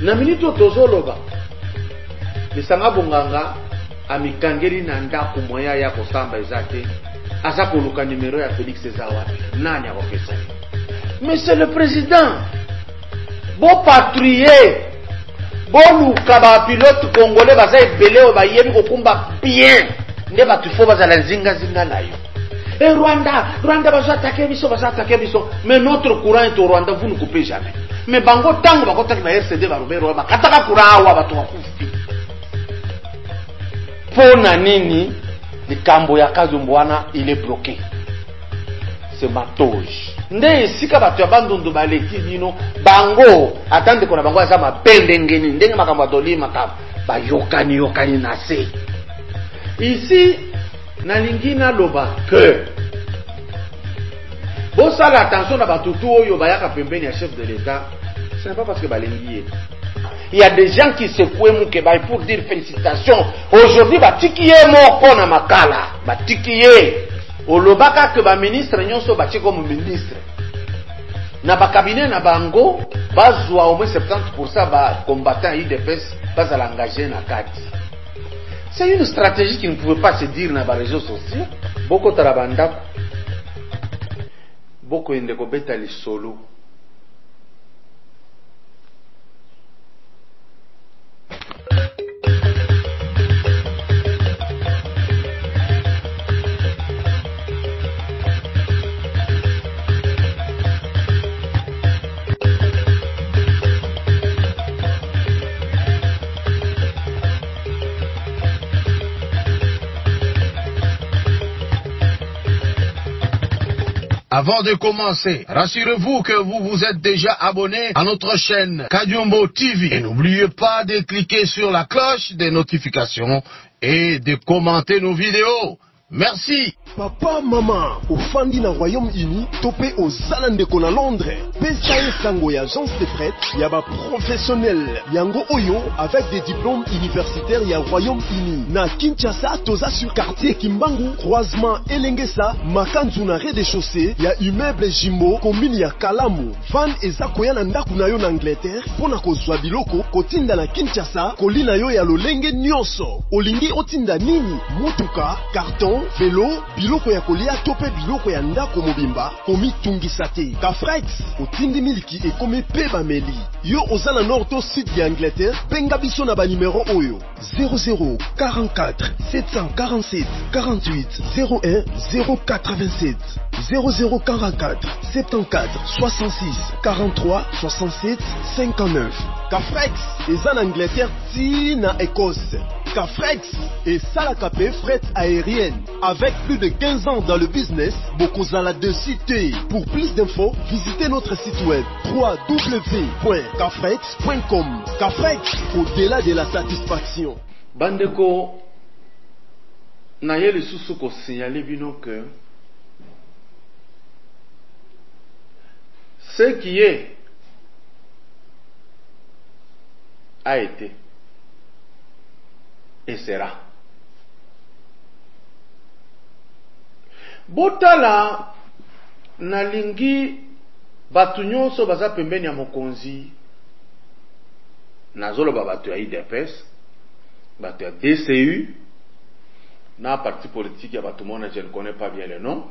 na minute tozoloba lisanga bonganga amikangeli na ndako moya ya kosamba ezate aza koluka numéro ya Félix Ezawa nani akopesa. Monsieur le président, bon patrouiller bon luka ba pilote congolais baza ebele o bayebi kokumba bien nde batu fo baza la zinga nayo. Et Rwanda baza attaquer biso, mais notre courant est au Rwanda, vous ne coupez jamais. Mais bango tango bakotaki na RCD barobero bakataka courant wa batu wakufi. Pona nini likambo ya Kazumbwana il est bloqué. C'est matoge. Nde sika batu ya bandundu baleki dino bango atande kona bango aza mapende ngeni ndenge makambo adoli makambo bayokani na se. Ici nalingina loba que bon ça attention na batutu oyo bayaka pembeni ya chef de l'État, ce n'est pas parce que balengié. Il y a des gens qui secouent Moukeba pour dire félicitations. Aujourd'hui, batikiye moko na makala. Batikiye. Olobaka que ba ministre nyonso bati comme ministre. Na ba cabinet na bango, bazwa au moins 70% ba combattants IDPS bas à l'engager na kati. C'est une stratégie qui ne pouvait pas se dire dans les réseaux sociaux. Beaucoup tarabanda. Beaucoup indeko beta li solo. Avant de commencer, rassurez-vous que vous vous êtes déjà abonné à notre chaîne Kadiombo TV. Et n'oubliez pas de cliquer sur la cloche des notifications et de commenter nos vidéos. Merci. Papa, maman, au Fandi na Royaume-Uni, topé aux Zalandeko na Londres. PSAE Sango ya agence de prête, yaba professionnel. Yango Oyo, avec des diplômes universitaires ya Royaume-Uni. Na Kinshasa, toza sur quartier Kimbangu, croisement Elengesa, Makanzu na rez-de-chaussée, ya immeuble Jimbo, commune ya Kalamu. Van eza koya na ndaku na yo na Angleterre, pona kozwa biloko, kotinda na Kinshasa, kolina yo ya lolenge nyonso. Olingi otinda nini? Motuka, carton, vélo, biloko ya kolia tope biloko ya ndako mobimba komi tungisa te. Kafrex otindi miliki e komi peba meli. Yo ozana nord to sud ya Angleterre, benga biso na ba numero oyo 0044 747 48 01 087 0044 74 66 43 67 59. Kafrex eza na Angleterre ti na Écosse. Kafrex et Salakapé fret aérienne. Avec plus de 15 ans dans le business, Bokozala de cité. Pour plus d'infos, visitez notre site web www.kafrex.com. Kafrex, au-delà de la satisfaction. Bandeko, Nayeli Susuko signalé bino que ce qui est a été et sera. Botala nalingi batu nyonso baza pembeni ya mokonzi nazolo batu ya IDPS, batu ya DCU na parti politique ya batu mona, je ne connais pas bien le nom.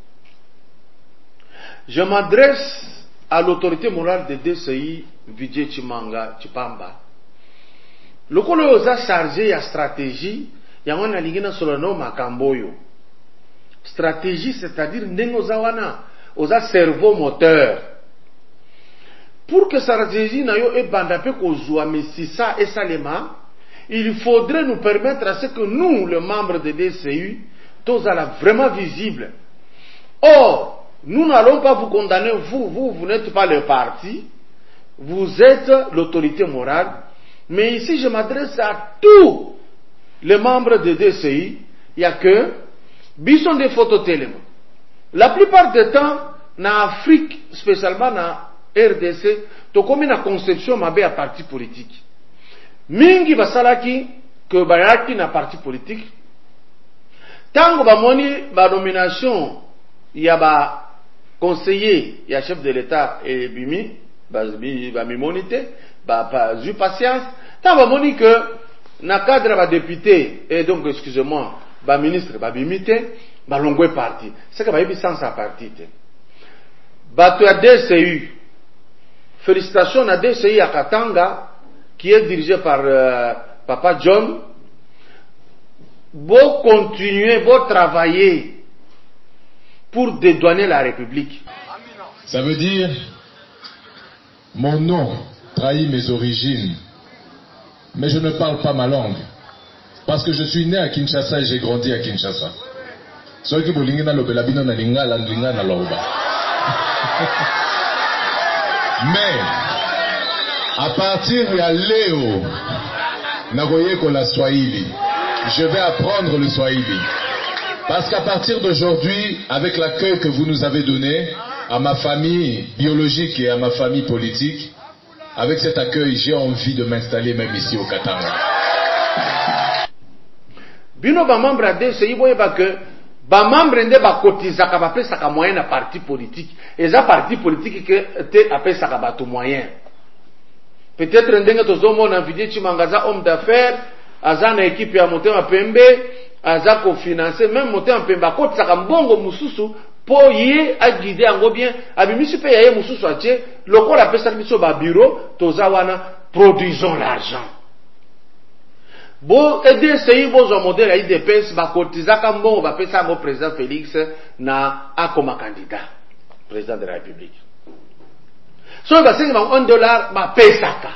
Je m'adresse à l'autorité morale de DCI Vijay Chimanga Chipamba. Lokolo oza chargé ya stratégie yango nalingi na solono makamboyo. Stratégie, c'est-à-dire ndengo zawana oza cerveau moteur. Pour que stratégie na yo ebanda pe kozwa mesisa et salema, il faudrait nous permettre à ce que nous, les membres de DCU, tous à la vraiment visible. Or, nous n'allons pas vous condamner, vous n'êtes pas le parti, vous êtes l'autorité morale, mais ici je m'adresse à tous les membres de DCI, il n'y a que bison des photos télé. La plupart du temps, en Afrique, spécialement en RDC, to comme une conception mabe à parti politique. Mingi basalaki que bayaki na parti politique. Tango ba moni ba nomination ya ba conseiller ya chef de l'État et bimi ba mimonité eu patience. Tant va moni que na cadre ba député et donc excusez-moi, ba ministre ba bimité, ba longwe parti. C'est que ba yebi sans sa parti. Bato ya DCU. Félicitations à DCU à Katanga qui est dirigé par Papa John. Vous continuez, vous travailler pour dédouaner la République. Ça veut dire, mon nom trahit mes origines, mais je ne parle pas ma langue, parce que je suis né à Kinshasa et j'ai grandi à Kinshasa. Ceux qui bolingi na lobela bino na lingala na loba. Mais, à partir de Léo, nagoyeko la Swahili, je vais apprendre le Swahili. Parce qu'à partir d'aujourd'hui, avec l'accueil que vous nous avez donné, à ma famille biologique et à ma famille politique, avec cet accueil, j'ai envie de m'installer même ici au Katanga. Bino ba membre de DCI boyeba que ba membre nde ba kotizaka ba pesaka moyen na parti politique. Et ça parti politique que te apesaka bato moyen. Peut-être ndenge tozomo na vidéo chimangaza homme d'affaires, aza na équipe ya Motema Pembe, aza ko financer même Motema Pembe akotisaka mbongo mususu po ye a guider yango bien, abimisi pe yaye mususu atie, lokola pesa biso ba bureau, toza wana produisons l'argent. Bo DCI bozo modèle ya IDPS ba kotizaka mbongo ba pesa ngo président Félix na akoma candidat président de la République. So ba sengi ba $1 ba pesaka.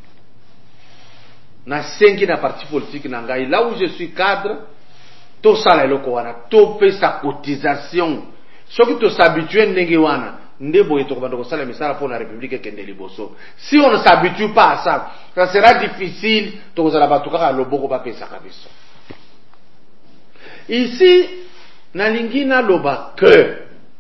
Na sengi na parti politique na ngai là où je suis cadre, to sala eloko wana, to pesa cotisation. Soki to s'habitue ndenge wana, ndebo yeto ko bandoko sala misala pour la République kende liboso. Si on ne s'habitue pas à ça, ça sera difficile to kozala batuka loboko ba pesa kabiso. Ici na lingina loba que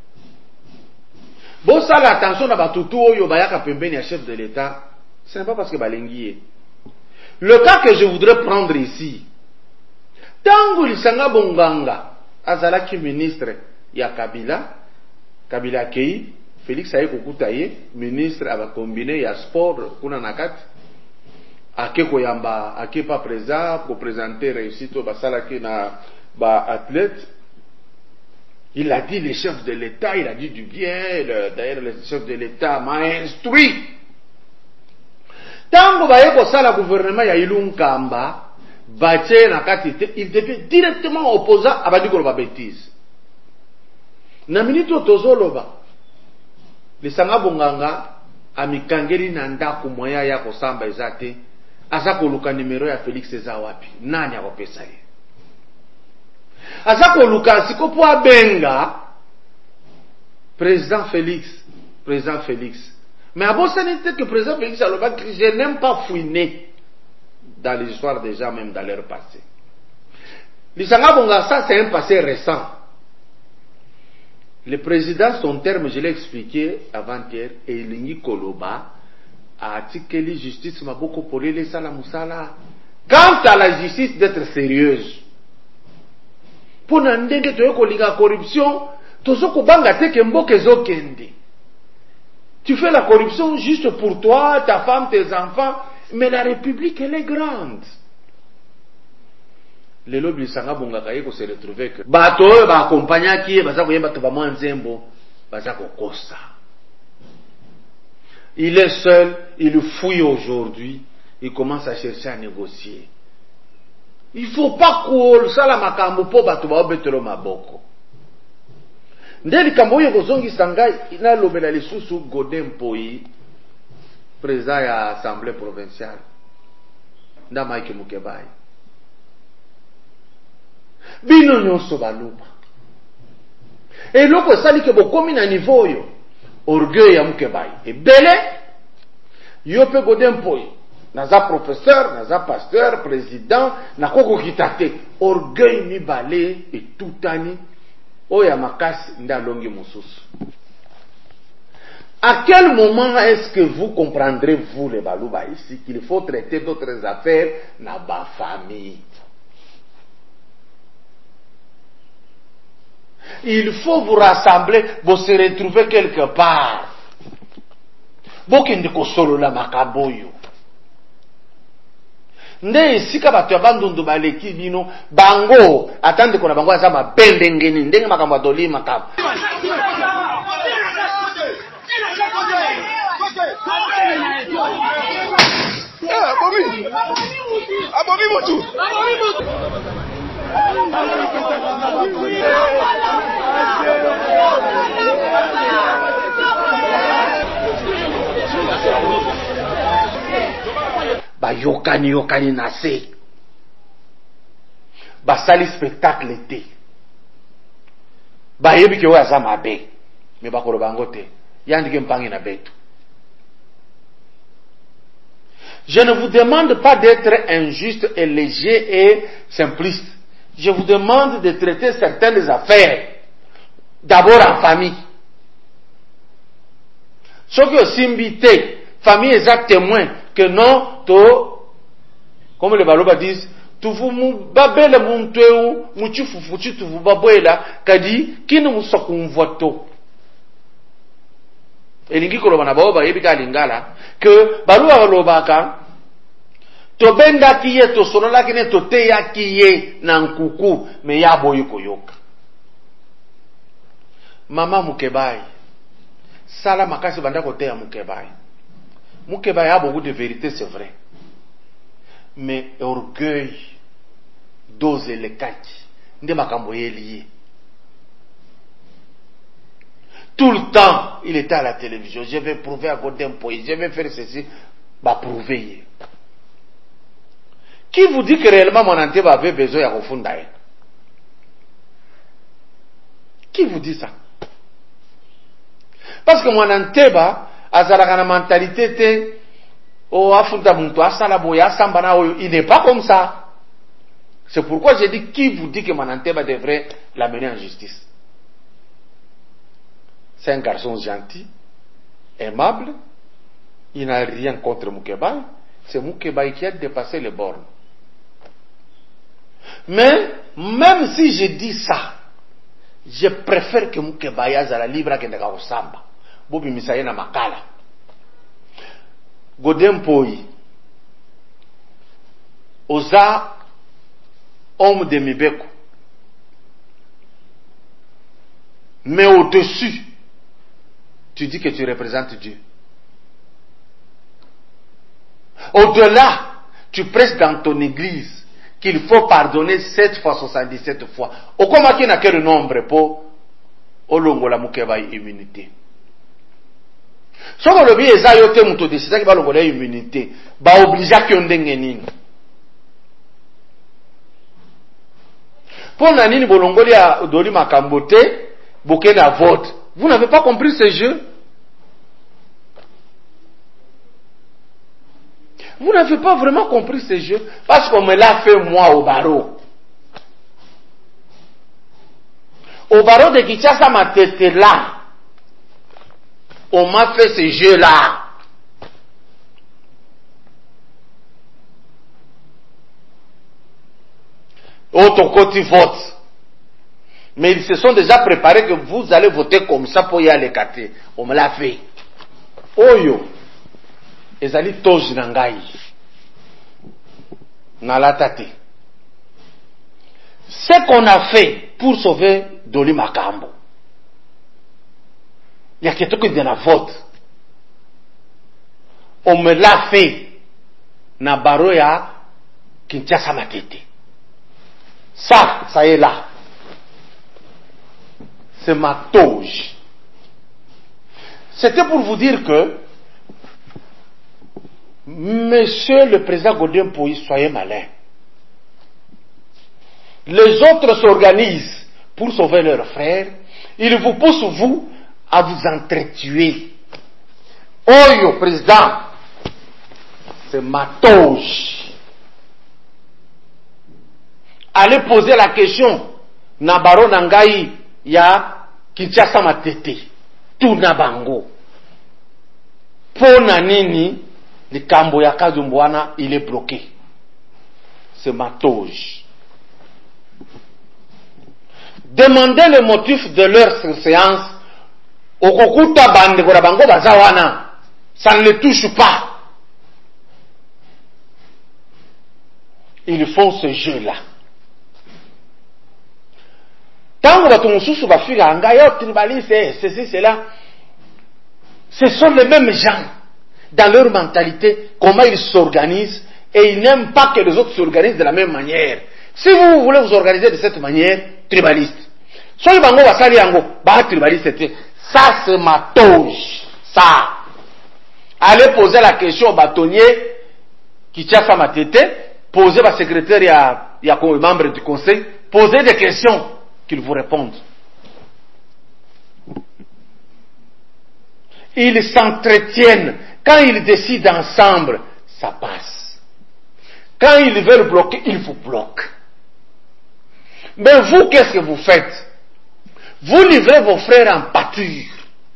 bon ça l'attention na batutu oyo bayaka pembeni ya chef de l'État, ce n'est pas parce que balengié. Le cas que je voudrais prendre ici, tangu lisanga bonganga azalaki ministre ya Kabila Kei, Félix aye kokuta ye ministre aba combiné ya sport kuna nakati ake koyamba ake pa président pour présenter réussite au basalaki na ba athlète. Il a dit le chef de l'État, il a dit du bien, d'ailleurs le chef de l'État m'a instruit. Tango baye ko sala gouvernement ya Ilunkamba, bache nakati il devait directement opposant abadi ko ba bêtise. Na minito tozoloba lisanga bonganga amikangeli na ndako moya ya kosamba ezate aza koluka numero ya Félix eza wapi nani akopesa ye aza koluka sikopo abenga président Félix mais abosani te que président Félix aloba que je n'aime pas fouiner dans l'histoire des gens même dans leur passé. Lisanga bonganga ça c'est un passé récent. Le président, son terme, je l'ai expliqué avant-hier, et Lingi Koloba a articulé justice maboko pour les salamusala. Quant à la justice d'être sérieuse, pour n'andenge toyoko liga corruption, tosoko banga teke mboke zokende. Tu fais la corruption juste pour toi, ta femme, tes enfants, mais la République elle est grande. Les lobbies sanga bonga kaye ko se retrouver que bato ba accompagner qui baza ko yeba to ba mwanzembo baza ko kosa. Il est seul, il fouille aujourd'hui, il commence à chercher à négocier. Il faut pas ko sala makambo po bato ba obetelo maboko. Ndeli kambo yo kozongi sanga ina lobela lisusu Godin Poi président ya assemblée provinciale. Nda Mike Mukebai. Bino nyonso baluba eloko esali ke bokomi na niveau oyo orgueil ya Mukebai ebele yo pe Godin Poi naza professeur naza pasteur président nakoko kitate orgueil mibale etutani oya makasi ndalongi mosusu. À quel moment est-ce que vous comprendrez vous les baluba ici qu'il faut traiter d'autres affaires na ba famille? Il faut vous rassembler, vous se retrouver quelque part. Bokende ko solo la makaboyo. nde esika bato ya bandundu baleki bino bango atande kona bango aza mabende ngeni ndenge makambo adoli makambo Abomi mutu. yokani na se basali spectacle te bayebi ke oyo aza mabe me bakoloba yango te yandike mpangi na betu. Je ne vous demande pas d'être injuste et léger et simpliste. Je vous demande de traiter certaines affaires d'abord en famille. Ce que simbité, famille est témoin que non, comme les Baloba disent, tu vous babele munteu, mutu fufutu tu vous babela, kadi, qui ne vous sokum voto. Elingi koloba na baoba yebika lingala que balua lobaka to benda kiye to solola kine to teya kiye na nkuku me ya boyi koyoka. Mama Mukebai sala makasi banda kote ya Mukebai. Mukebai a beaucoup de vérité, c'est vrai. Mais orgueil dose le kaki nde makambo ye lié. Tout le temps, il était à la télévision. Je vais prouver à Godin Poï. Je vais faire ceci. Bah, prouver. Qui vous dit que réellement mon Anteba avait besoin de refonder? Qui vous dit ça? Parce que mon Anteba a une mentalité il n'est pas comme ça. C'est pourquoi j'ai dit qui vous dit que mon Anteba devrait l'amener en justice? C'est un garçon gentil, aimable. Il n'a rien contre Mukebai. C'est Mukebai qui a dépassé les bornes. Mais, même si je dis ça, je préfère que Mukebai aza la libre que ndeka osamba. Bobi misaye na makala. Godin Poï. Oza, homme de Mibeko. Mais au-dessus, tu dis que tu représentes Dieu. Au-delà, tu prêches dans ton église qu'il faut pardonner 7 fois 77 fois. Au comment qu'il n'a que le nombre pour olongo la mukeba immunité. Soko lobi eza yote muto décida ki ba longo la immunité, ba obligea ki ondenge nini. Pour nanini bolongoli ya doli makambote, bouquet na vote. Vous n'avez pas compris ce jeu? Vous n'avez pas vraiment compris ce jeu parce qu'on me l'a fait moi au barreau. Au barreau de Kinshasa, ma tête là. On m'a fait ce jeu-là. Autre côté vote. Mais ils se sont déjà préparés que vous allez voter comme ça pour y aller écarter. On me l'a fait. Oyo. Ezali toji nangai. Nalatate. Ce qu'on a fait pour sauver Doli Makambo. Il y a quelqu'un qui vient à vote. On me l'a fait. Na baroya Kinshasa Matete. Ça est là. C'est ma toge. C'était pour vous dire que Monsieur le président Godin Poï, soyez malin. Les autres s'organisent pour sauver leurs frères. Ils vous poussent, vous, à vous entretuer. Oyo, président, c'est ma toge. Allez poser la question. Nabaro Nangai, ya Kinshasa Matete. Tout Nabango. Pona nini. Le Kambo ya Kazumbwana, il est bloqué. C'est ma toge. Demandez le motif de leur séance au Kokuta Bande Gorabango Bazawana. Ça ne les touche pas. Ils font ce jeu-là. Tant que tu sous va fuir en gaillot, tribaliste, ceci, cela. Ce sont les mêmes gens, dans leur mentalité, comment ils s'organisent, et ils n'aiment pas que les autres s'organisent de la même manière. Si vous voulez vous organiser de cette manière, tribaliste. Soyez bango basali yango, bah tribaliste, ça c'est ma toge, ça. Allez poser la question au bâtonnier, qui tient sa matete, posez à secrétaire et à membre du conseil, posez des questions qu'ils vous répondent. Ils s'entretiennent. Quand ils décident ensemble, ça passe. Quand ils veulent bloquer, ils vous bloquent. Mais vous, qu'est-ce que vous faites? Vous livrez vos frères en pâture.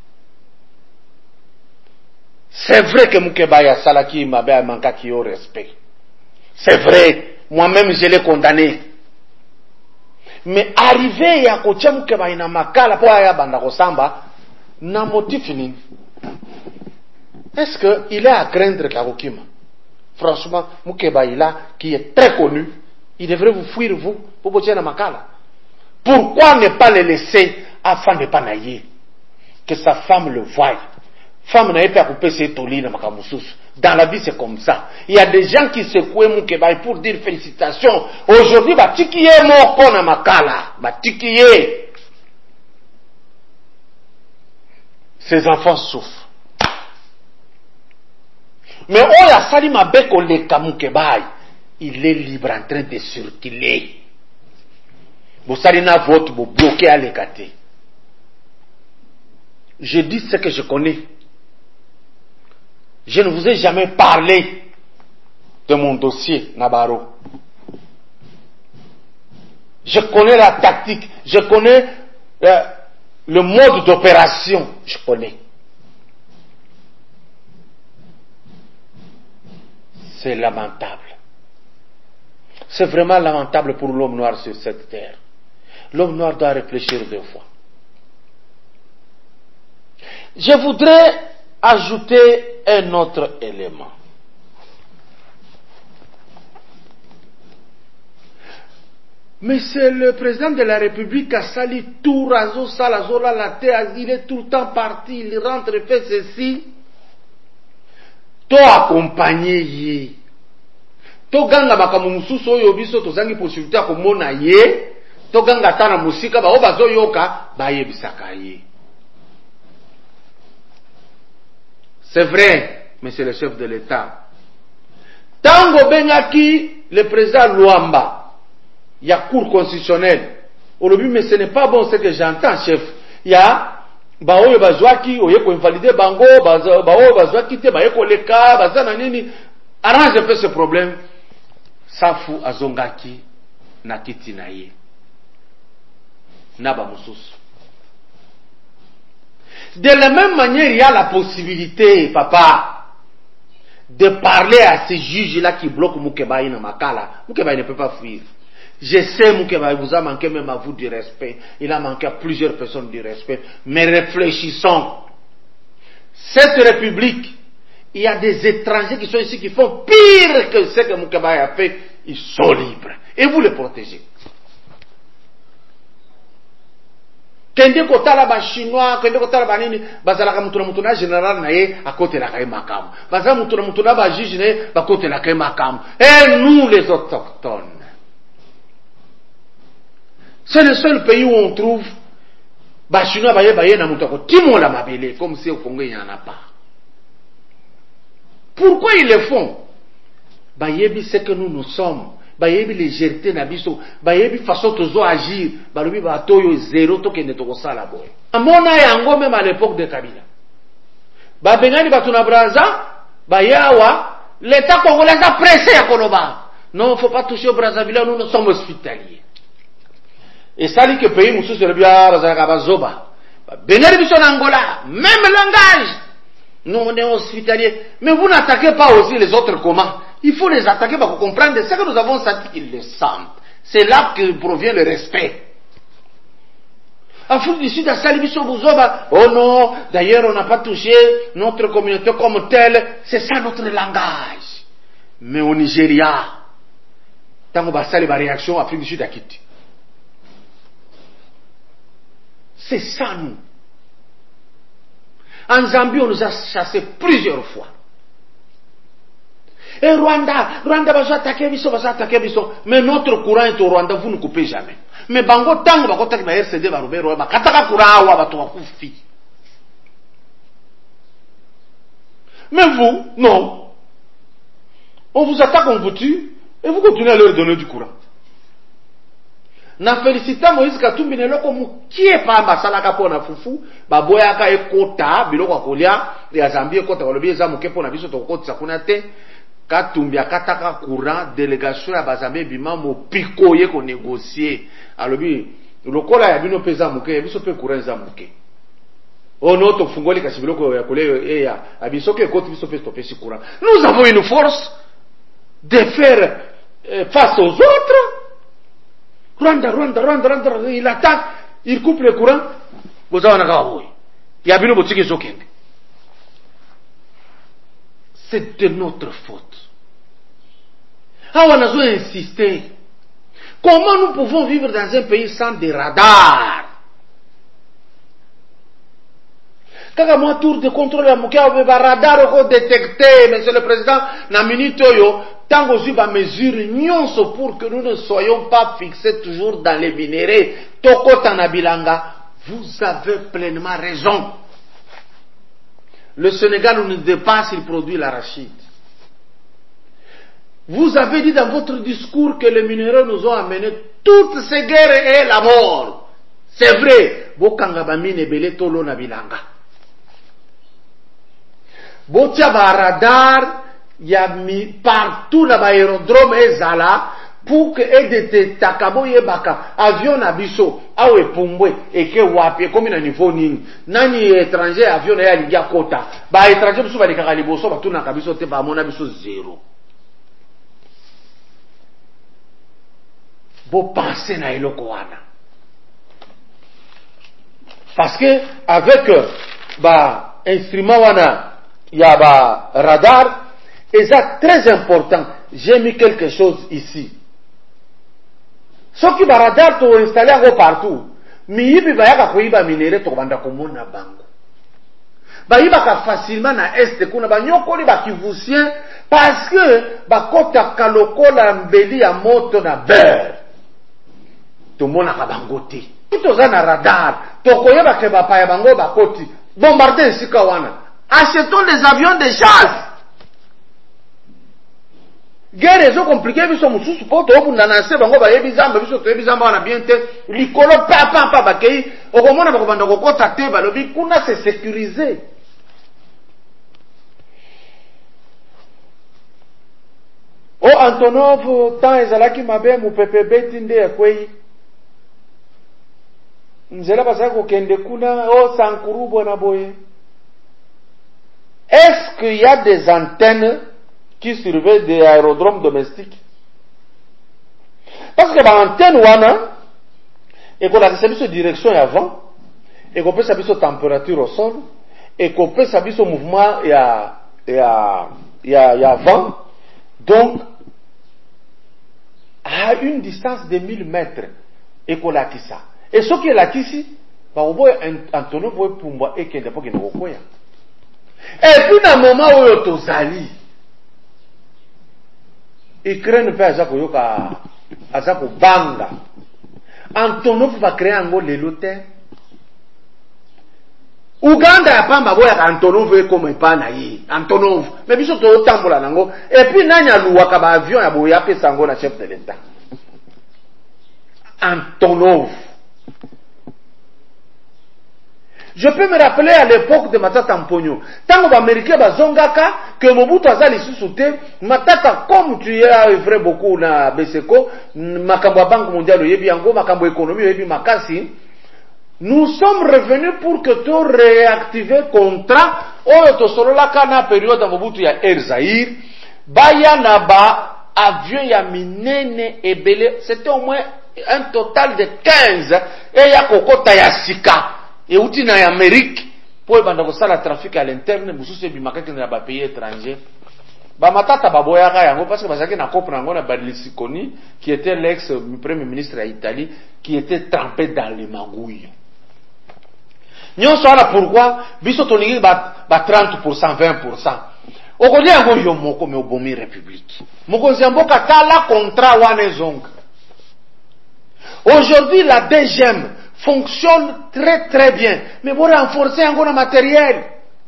C'est vrai que Moukebaya Salaki Mabé manque qui au respect. C'est vrai. Moi-même, je l'ai condamné. Mais arrivé à Kotia Moukebaya na makala pour aya banda kosamba, na motif nini? Est-ce qu'il est à craindre Karokima? Franchement, Moukebaya qui est très connu, il devrait vous fuir vous pour Kotia na makala. Pourquoi ne pas le laisser afin de ne pas nailler? Que sa femme le voie. Femme n'a pas coupé ses tolis dans Makamousous. Dans la vie, c'est comme ça. Il y a des gens qui secouent Moukebay pour dire félicitations. Aujourd'hui, Batikiye Moko na Makala. Batikiye. Ces enfants souffrent. Mais Oya Salima Beko Leka Moukebay, il est libre en train de circuler. Vous savez, vote, vous bloquez à l'écarter. Je dis ce que je connais. Je ne vous ai jamais parlé de mon dossier, Nabaro. Je connais la tactique, je connais le mode d'opération, je connais. C'est lamentable. C'est vraiment lamentable pour l'homme noir sur cette terre. L'homme noir doit réfléchir deux fois. Je voudrais ajouter un autre élément. Mais c'est le président de la République qui a sali tout raso salazola la terre, il est tout le temps parti, il rentre et fait ceci. Toi accompagné yé. To ganga makamu mususu oyo biso tozangi possibilité ko mona yé. To ganga tana musika ba obazo yoka ba yebisaka yé. C'est vrai, mais c'est le chef de l'État. Tango Bengaki, le président Luamba, il y a cour constitutionnelle. Au début, mais ce n'est pas bon ce que j'entends, chef. Il y a Baoyo Bazwaki, Oyeko invalidé Bango, Baoyo Bazwaki, Bayeko Leka, Bazananini. Arrange un peu ce problème. Safu Azongaki, Nakiti Naye. Naba Moussous. De la même manière, il y a la possibilité, papa, de parler à ces juges-là qui bloquent Moukebay dans Makala. Moukebay ne peut pas fuir. Je sais, Moukebay vous a manqué même à vous du respect. Il a manqué à plusieurs personnes du respect. Mais réfléchissons. Cette république, il y a des étrangers qui sont ici qui font pire que ce que Moukebay a fait. Ils sont libres. Et vous les protégez. Kende kotala ba chinois, kende kotala ba nini, bazalaka mutuna général na ye à côté la kay makam. Bazala mutuna ba juge ne ba côté la kay makam. Et nous les autochtones. C'est le seul pays où on trouve ba chinois ba ye na mutako timo la mabele comme si au Congo il n'y en a pas. Pourquoi ils le font? Ba yebi c'est que nous sommes. Bayebi légèreté na biso, bayebi façon tozo agir, balobi ba toyo zéro to kende to kosala boy. Amona yango même à l'époque de Kabila. Ba bengani batuna Braza, bayawa, l'état congolais a pressé à Koloba. Non, faut pas toucher au Brazzaville, nous sommes hospitaliers. Et ça dit que pays moussou sur le bia bazaka bazoba. Bengani biso na Angola, même langage. Nous on est hospitaliers, mais vous n'attaquez pas aussi les autres comment? Il faut les attaquer pour comprendre ce que nous avons senti qu'ils le sentent. C'est là que provient le respect. Afrique du Sud, à Salibiso Bouzoba, oh non, d'ailleurs on n'a pas touché notre communauté comme telle, c'est ça notre langage. Mais au Nigeria, tango basali ba réaction Afrique du Sud à Kiti. C'est ça nous. En Zambie, on nous a chassés plusieurs fois. Et Rwanda va attaquer biso. Mais notre courant est au Rwanda, vous ne coupez jamais. Mais bango tango bako taki ba RCD ba Robert ba kataka courant wa bato wakufi. Mais vous, non. On vous attaque, on vous tue, et vous continuez à leur donner du courant. Na félicita Moïse Katumbi neloko mukie pa masalaka po na fufu baboyaka ekota biloko akolia ya Zambie ekota balobi eza muke po na biso tokotisa kuna te Katumbi akataka courant délégation ya bazambe bima mo piko ye ko négocier alobi lokola ya bino peza muke ya biso pe courant eza muke ono to fungoli kasi biloko ya kolia ya abiso ke ekoti biso pe stopper si courant. Nous avons une force de faire face aux autres. Rwanda, il attaque, il coupe le courant. C'est de notre faute. On a insisté. Comment nous pouvons vivre dans un pays sans des radars? Quand moi tour de contrôle à Moukia, radar au détecté, monsieur le président, na minute yo. Tant que je vais mesurer nyonso pour que nous ne soyons pas fixés toujours dans les minéraux. Toko Tanabilanga, vous avez pleinement raison. Le Sénégal nous dépasse, il produit l'arachide. Vous avez dit dans votre discours que les minéraux nous ont amené toutes ces guerres et la mort. C'est vrai. Bokanga bamine bele tolo Nabilanga. Botia ba radar. Il y a mis partout l'aérodrome ezala pour que aide takabo yebaka avion na biso awe pumbwe eke wapi comme na niveau nini nani étranger avion na ya ligia kota ba étranger biso ba likaka liboso ba tuna kabiso te ba mona biso zéro. Bo penser na eloko wana parce que avec ba instrument wana ya ba radar. Et ça, très important, j'ai mis quelque chose ici. Ce qui va radar to installé encore partout. Miyibi bayaka kuiba minere to banda komona bango. Bayiba ka facilement na est kuna banyokoli bakivusien parce que bakota kalokola mbeli ya moto na beurre. To mona ka bango te. Tout ça na radar. To koyeba ke bapa ya bango bakoti. Bombarder sika wana. Achetons des avions de chasse. Guerre est compliquée, ils sont sous support, on a lancé, bango ba yebizamba, biso to yebizamba wana bien te, likolo pa bakei, okomona bakobanda kokota te balobi kuna c'est sécurisé. O Antonov tant ezalaki mabe mu PPB tinde ekwei. Nzela basaka kokende kuna o Sankuru bona boye. Est-ce qu'il y a des antennes qui surveille des aérodromes domestiques? Parce que l'antenne wana et qu'on a sa direction avant et qu'on peut sa température au sol et qu'on peut sa mouvement et à vent, donc à une distance de 1000 mètres et qu'on a ça. Et ce qui est là ici, bah on voit Antonio voit pour moi et qu'il n'est pas qu'il ne voit. Et puis dans le moment où il y a Ukraine peut azako banga. Antonov va créer un gros lelote. Uganda ya pamba boya Antonov comme pana yi. Antonov. Mais biso to tambola nango. Et puis nanya luwaka ba avion ya boya pe sango na chef de l'État. Antonov. Je peux me rappeler à l'époque de Matata Mponyo. Tant que les Américains bazongaka que Mobutu azali sous-souté, Matata comme tu as œuvré beaucoup na Beseko, makambo banque mondiale yebi yango, makambo économie yebi makasi. Nous sommes revenus pour que tu réactives contrat oyo to solo la kana période de Mobutu ya Air Zaïre, baya na ba avion ya minene ebele, c'était au moins un total de 15 et ya kokota ya sika. Et outil na Amérique pour banda ko sala trafic à l'interne mususu bimaka na ba pays étranger Bamatata baboyaka yango parce que bazaki na comprendre na Berlusconi qui était l'ex-premier ministre d'Italie qui était trempé dans les magouilles. Nyonso ala pourquoi biso tolingi ba 30%, 20%. Okolia yango yo moko me obomi république. Mokonzi mboka tala contrat wana zonga. Aujourd'hui la DGM fonctionne très très bien, mais pour renforcer encore le matériel.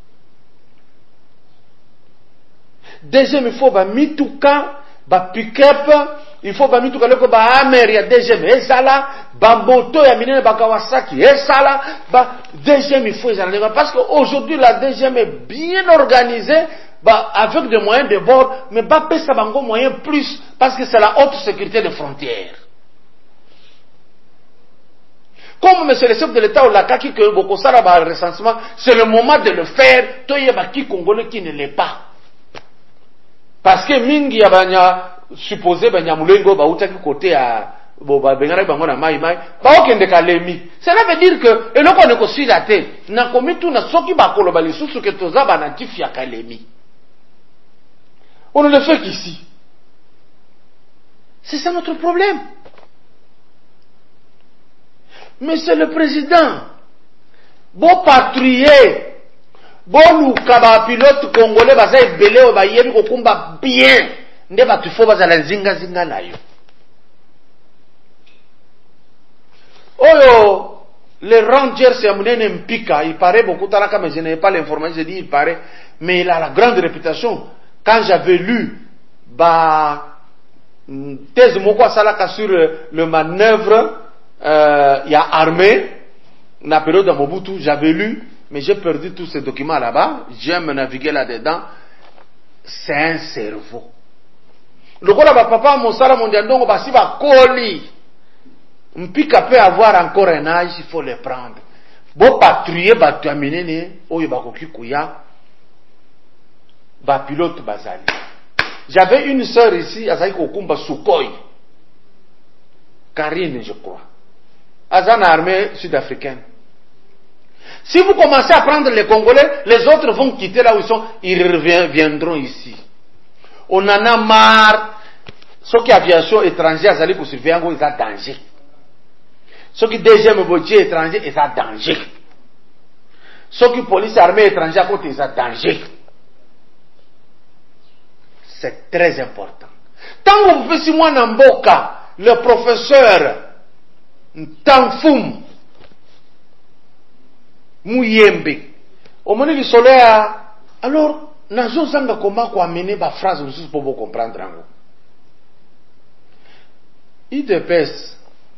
DGM il faut ba mituka, ba pick-up, il faut ba mituka leko ba Hammer ya DGM ezala, ba moto ya minene ba Kawasaki ezala, ba DGM il faut ezala parce que aujourd'hui la DGM est bien organisée, ba avec des moyens de bord, mais ba pesa bango moyens plus parce que c'est la haute sécurité des frontières. Comme monsieur le chef de l'État ou la kaki que beaucoup ça là le recensement, c'est le moment de le faire. Toi ba qui congolais qui ne l'est pas. Parce que mingi ya banya supposé banya mulengo ba utaki côté à ba bengana bango na mai ba okende kalemi. Cela veut dire que eloko ne ko silate na komitu na soki ba koloba lisusu ke toza ba natif ya kalemi. On ne le fait qu'ici. C'est ça notre problème. Monsieur le Président, bon patrouiller, bon ou kaba pilote congolais baza ebele o ba yebi ko kumba bien, nde ba tu fo baza la zinga na yo. Oyo, les Rangers ya munene mpika, il paraît beaucoup talaka mais je n'ai pas l'information, je dis il paraît, mais il a la grande réputation. Quand j'avais lu thèse moko salaka sur le manœuvre il y a armée, la période de Mobutu, j'avais lu, mais j'ai perdu tous ces documents là-bas, j'aime naviguer là-dedans, c'est un cerveau. Le quoi là, papa, mon sala mondiandongo, si va coller, mpika peut avoir encore un âge, il faut le prendre. Bon patrouiller, tu amener, oh, il va kuya, pilote bazali. J'avais une sœur ici, Azaï Kokumba Sukhoi, Karine, je crois. Azan armée sud-africaine. Si vous commencez à prendre les Congolais, les autres vont quitter là où ils sont, ils reviendront ici. On en a marre. Ceux qui aviation étrangère, ça pour surveiller, ils ont danger. Ceux qui deuxième boutier étranger, ils ont danger. Ceux qui police armée étrangère, ils ont danger. C'est très important. Tant que vous faites si moi Namboka, le professeur Tanfum Muyembe au moment du soleil, alors nazo zanga comment quoi amener ba phrase pour vous comprendre en IDPS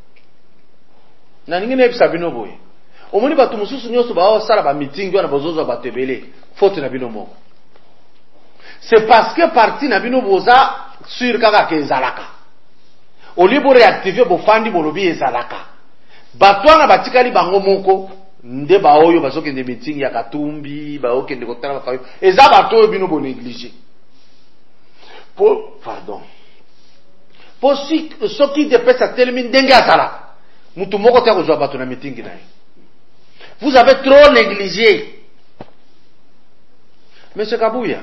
na ningine ebisa bino boye au moment batu mususu nyoso ba sala ba meeting wana bozozo ba tebele faute na bino moko. C'est parce que parti na bino boza sur kaka ke zalaka au lieu pour réactiver bo fandi bolobi ezalaka batwana batikali bango moko nde baoyo bazokende meeting ya Katumbi baokende kotala bafayo eza bato bino bo négliger pardon pour ceux qui dépassent à tel min ndenge azala mutu moko ta kozwa bato na meeting na ye. Vous avez trop négligé. Monsieur Kabuya,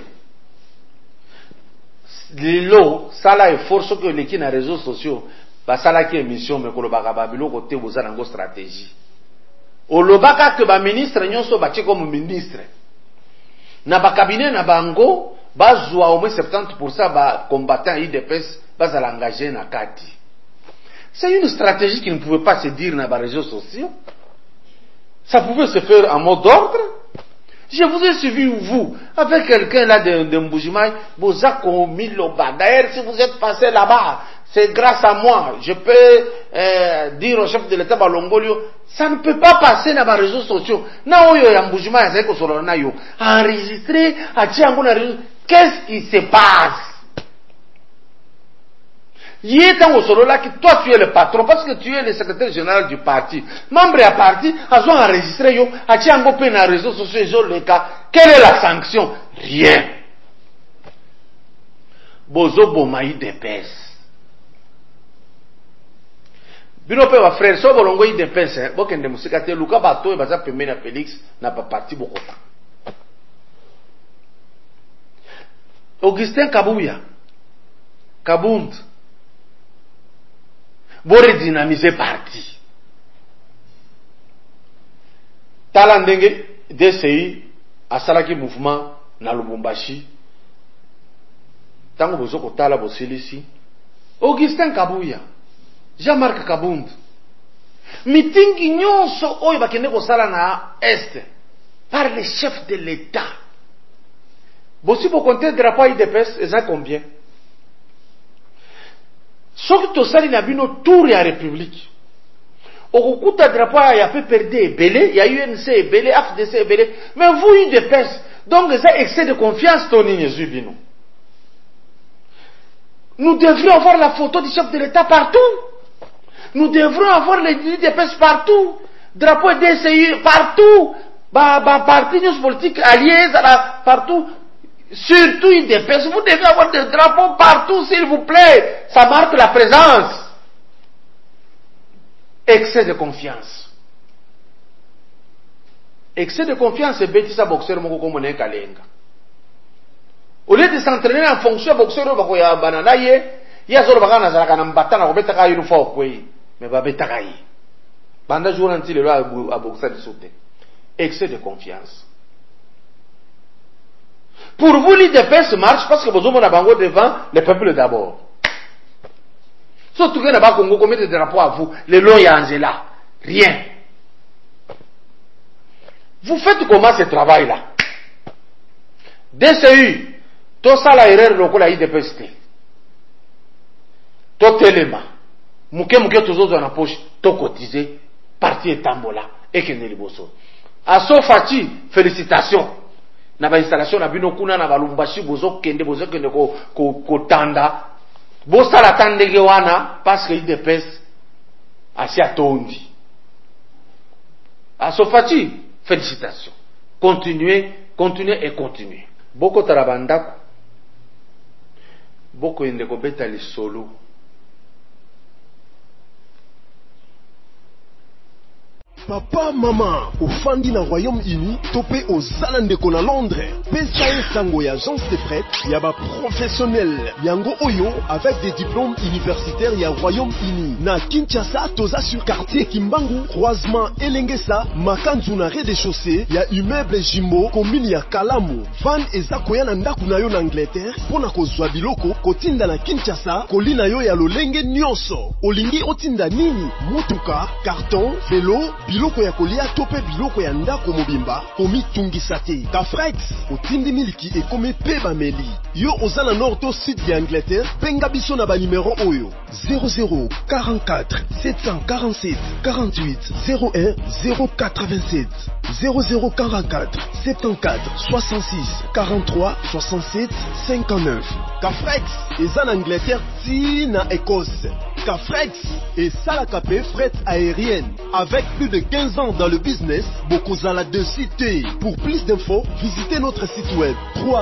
lilo sala effort que les qui na réseaux sociaux basala ki émission mais kolobaka babilo côté boza nango stratégie olobaka que ba ministre nyonso batie comme ministre na ba cabinet na bango bazwa au moins 70% ba combattants IDPS bazala engagé na kati. C'est une stratégie qui ne pouvait pas se dire dans les réseaux sociaux. Ça pouvait se faire en mode d'ordre. Je vous ai suivi, vous, avec quelqu'un là de Mbujimaï, Bozako Miloba. D'ailleurs, si vous êtes passé là-bas, c'est grâce à moi. Je peux dire au chef de l'État Balongolio, ça ne peut pas passer dans les réseaux sociaux. Enregistrer, qu'est-ce qui se passe? Il est temps au solo là que toi tu es le patron parce que tu es le secrétaire général du parti. Membre à parti, a ont enregistré yo, a tiango pe na réseaux sociaux le cas. Quelle est la sanction? Rien. Bozo bomaï dépès. Bino pe wa frère so bolongo i dépès hein, bokende musika te luka bato e baza pembe na Félix na pa parti bokota. Augustin Kabuya, Kabund, pour redynamiser parti. Talandenge, DCI, asalaki mouvement na Lubumbashi. Tango bozoko tala bosilisi. Augustin Kabuya, Jean-Marc Kabund. Mitingi nyonso oyo bakende kosala na Est par les chefs de l'État. Bossi bo compter drapeau IDPS, eza combien? Soki tosali na bino tour ya République. Okukuta drapeau ya PPRD ebele, ya UNC ebele, FDC ebele, mais vous IDPS, donc ça excès de confiance toni nyezu bino. Nous devrions avoir la photo du chef de l'État partout. Nous devrons avoir les IDPS partout. Drapeau DCI partout. Partis politiques alliés partout. Surtout IDPS. Vous devez avoir des drapeaux partout, s'il vous plaît. Ça marque la présence. Excès de confiance. Excès de confiance, c'est bêtise à boxeur moko comme on kalenga. Au lieu de s'entraîner en fonction de boxeur, bakoya banana ye, ya zoro bakana zalaka na mbatana ko betaka une fois kwei, mais ba betaka yi. Banda jour anti le loi à boxer de sauter. Excès de confiance. Pour vous, l'IDPS marche parce que vous avez bango devant le peuple d'abord. Surtout que là-bas, Congo, combien de drapeaux à vous? Les lois Angela. Rien. Vous faites comment ce travail-là? DCU, tout ça la erreur local à IDPS. Tout téléma. Mouké toujours dans la poche, tout cotisé, parti et tambola, et que n'est bosso. À Sofati, félicitations. Na ba installation na bino kuna na balumbashi bozo kende ko tanda. Bosa la tandege wana parce que IDPS asi atondi. À Sofati, félicitations. Continuez et continuez. Boko tarabandako. Boko indeko beta li solo. Papa, maman, au Fandi na Royaume-Uni, topé aux Zalandeko na Londres. PSAE Sango ya agence de prêt, yaba professionnel. Yango Oyo, avec des diplômes universitaires ya Royaume-Uni. Na Kinshasa, toza sur quartier Kimbangu, croisement Elengesa, Makanzu na rez-de-chaussée, ya immeuble Jimbo, commune ya Kalamu. Van eza koya na ndaku na yo na Angleterre, pona kozwa biloko, kotinda na Kinshasa, kolina yo ya lolenge nyonso. Olingi otinda nini? Mutuka, carton, vélo, biloko ya kolia tope biloko ya ndako mobimba komi tungisa te. Kafrex otindi miliki ekome pe bameli. Yo ozala nord to sud ya Angleterre, penga biso na ba numéro oyo 00 44 747 48 01 087 00 44 74 66 43 67 59. Kafrex eza na Angleterre ti na Écosse. Kafrex et Salakapé fret aérienne. Avec plus de 15 ans dans le business, Bokozala de cité. Pour plus d'infos, visitez notre site web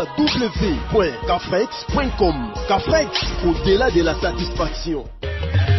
www.kafrex.com. Kafrex, au-delà de la satisfaction.